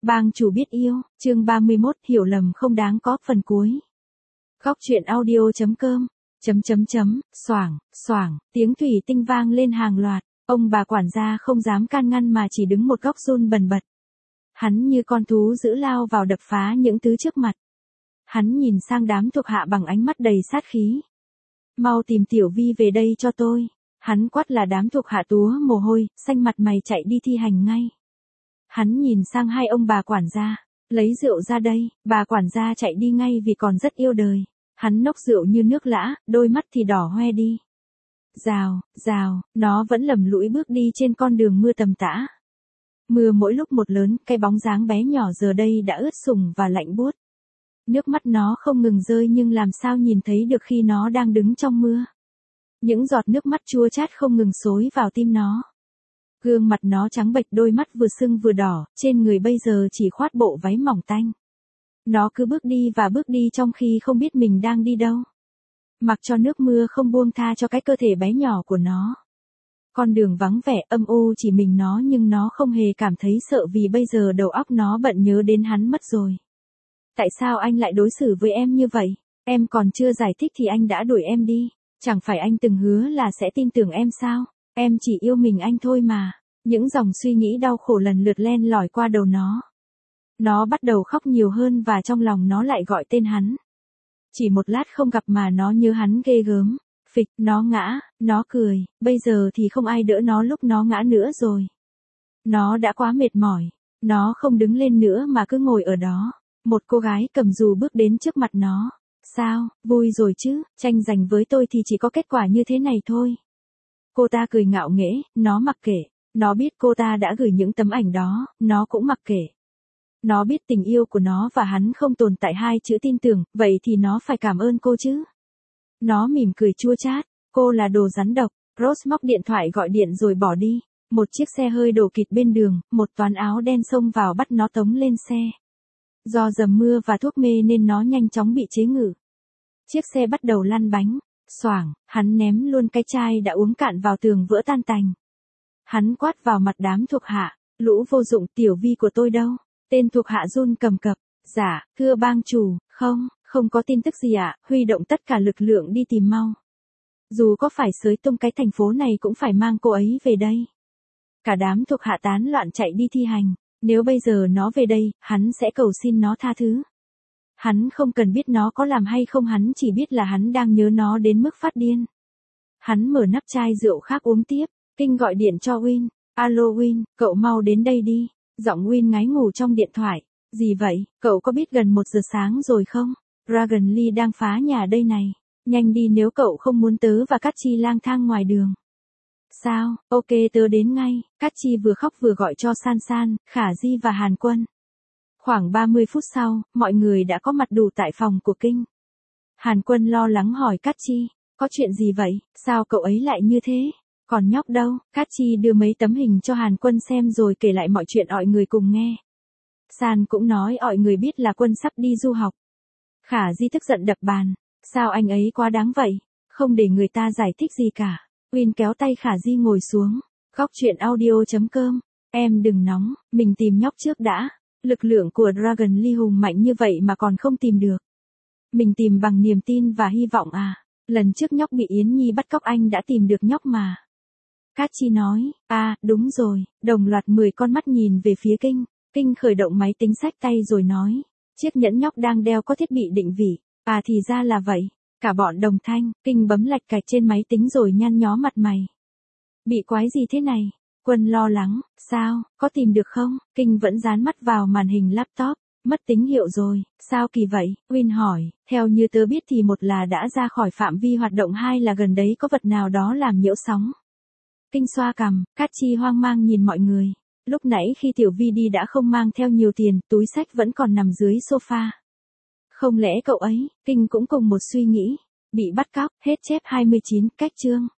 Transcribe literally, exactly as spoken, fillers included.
Bang chủ biết yêu, chương ba mươi mốt, hiểu lầm không đáng có, phần cuối. Góc truyện audio chấm com, chấm chấm chấm, xoảng, xoảng, tiếng thủy tinh vang lên hàng loạt, ông bà quản gia không dám can ngăn mà chỉ đứng một góc run bần bật. Hắn như con thú dữ lao vào đập phá những thứ trước mặt. Hắn nhìn sang đám thuộc hạ bằng ánh mắt đầy sát khí. Mau tìm Tiểu Vi về đây cho tôi. Hắn quát là đám thuộc hạ túa mồ hôi, xanh mặt mày chạy đi thi hành ngay. Hắn nhìn sang hai ông bà quản gia, lấy rượu ra đây, bà quản gia chạy đi ngay vì còn rất yêu đời. Hắn nốc rượu như nước lã, đôi mắt thì đỏ hoe đi. Rào, rào, nó vẫn lầm lũi bước đi trên con đường mưa tầm tã. Mưa mỗi lúc một lớn, cái bóng dáng bé nhỏ giờ đây đã ướt sũng và lạnh buốt. Nước mắt nó không ngừng rơi nhưng làm sao nhìn thấy được khi nó đang đứng trong mưa. Những giọt nước mắt chua chát không ngừng xối vào tim nó. Gương mặt nó trắng bệch, đôi mắt vừa sưng vừa đỏ, trên người bây giờ chỉ khoác bộ váy mỏng tanh. Nó cứ bước đi và bước đi trong khi không biết mình đang đi đâu. Mặc cho nước mưa không buông tha cho cái cơ thể bé nhỏ của nó. Con đường vắng vẻ âm u chỉ mình nó nhưng nó không hề cảm thấy sợ vì bây giờ đầu óc nó bận nhớ đến hắn mất rồi. Tại sao anh lại đối xử với em như vậy? Em còn chưa giải thích thì anh đã đuổi em đi. Chẳng phải anh từng hứa là sẽ tin tưởng em sao? Em chỉ yêu mình anh thôi mà. Những dòng suy nghĩ đau khổ lần lượt len lỏi qua đầu nó. Nó bắt đầu khóc nhiều hơn và trong lòng nó lại gọi tên hắn. Chỉ một lát không gặp mà nó nhớ hắn ghê gớm. Phịch, nó ngã, nó cười, bây giờ thì không ai đỡ nó lúc nó ngã nữa rồi. Nó đã quá mệt mỏi. Nó không đứng lên nữa mà cứ ngồi ở đó. Một cô gái cầm dù bước đến trước mặt nó. Sao, vui rồi chứ, tranh giành với tôi thì chỉ có kết quả như thế này thôi. Cô ta cười ngạo nghễ, nó mặc kệ. Nó biết cô ta đã gửi những tấm ảnh đó, nó cũng mặc kệ. Nó biết tình yêu của nó và hắn không tồn tại hai chữ tin tưởng, vậy thì nó phải cảm ơn cô chứ. Nó mỉm cười chua chát, cô là đồ rắn độc. Rose móc điện thoại gọi điện rồi bỏ đi. Một chiếc xe hơi đổ kịt bên đường, một toán áo đen xông vào bắt nó tống lên xe. Do dầm mưa và thuốc mê nên nó nhanh chóng bị chế ngự. Chiếc xe bắt đầu lăn bánh, xoảng, hắn ném luôn cái chai đã uống cạn vào tường vỡ tan tành. Hắn quát vào mặt đám thuộc hạ, lũ vô dụng, Tiểu Vi của tôi đâu? Tên thuộc hạ run cầm cập, dạ, thưa bang chủ, không, không có tin tức gì ạ, huy động tất cả lực lượng đi tìm mau. Dù có phải xới tung cái thành phố này cũng phải mang cô ấy về đây. Cả đám thuộc hạ tán loạn chạy đi thi hành, nếu bây giờ nó về đây, hắn sẽ cầu xin nó tha thứ. Hắn không cần biết nó có làm hay không, hắn chỉ biết là hắn đang nhớ nó đến mức phát điên. Hắn mở nắp chai rượu khác uống tiếp, Kinh gọi điện cho Win, alo Win, cậu mau đến đây đi. Giọng Win ngái ngủ trong điện thoại, gì vậy, cậu có biết gần một giờ sáng rồi không? Dragon Lee đang phá nhà đây này, nhanh đi nếu cậu không muốn tớ và Cát Chi lang thang ngoài đường. Sao, ok tớ đến ngay, Cát Chi vừa khóc vừa gọi cho San San, Khả Di và Hàn Quân. Khoảng ba mươi phút sau, mọi người đã có mặt đủ tại phòng của Kinh. Hàn Quân lo lắng hỏi Cát Chi, có chuyện gì vậy, sao cậu ấy lại như thế? Còn nhóc đâu? Cát Chi đưa mấy tấm hình cho Hàn Quân xem rồi kể lại mọi chuyện mọi người cùng nghe. San cũng nói mọi người biết là Quân sắp đi du học. Khả Di tức giận đập bàn, sao anh ấy quá đáng vậy, không để người ta giải thích gì cả. Win kéo tay Khả Di ngồi xuống, góc truyện audio chấm com, em đừng nóng, mình tìm nhóc trước đã. Lực lượng của Dragon Lee hùng mạnh như vậy mà còn không tìm được. Mình tìm bằng niềm tin và hy vọng à, lần trước nhóc bị Yến Nhi bắt cóc anh đã tìm được nhóc mà. Cát Chi nói, à, đúng rồi, đồng loạt mười con mắt nhìn về phía Kinh. Kinh khởi động máy tính xách tay rồi nói, chiếc nhẫn nhóc đang đeo có thiết bị định vị, à thì ra là vậy. Cả bọn đồng thanh, Kinh bấm lạch cạch trên máy tính rồi nhăn nhó mặt mày. Bị quái gì thế này? Quân lo lắng, sao, có tìm được không? Kinh vẫn dán mắt vào màn hình laptop, mất tín hiệu rồi, sao kỳ vậy? Win hỏi, theo như tớ biết thì một là đã ra khỏi phạm vi hoạt động, hai là gần đấy có vật nào đó làm nhiễu sóng. Kinh xoa cằm, Cát Chi hoang mang nhìn mọi người. Lúc nãy khi Tiểu Vi đi đã không mang theo nhiều tiền, túi xách vẫn còn nằm dưới sofa. Không lẽ cậu ấy, Kinh cũng cùng một suy nghĩ, bị bắt cóc, hết chép hai mươi chín, cách chương.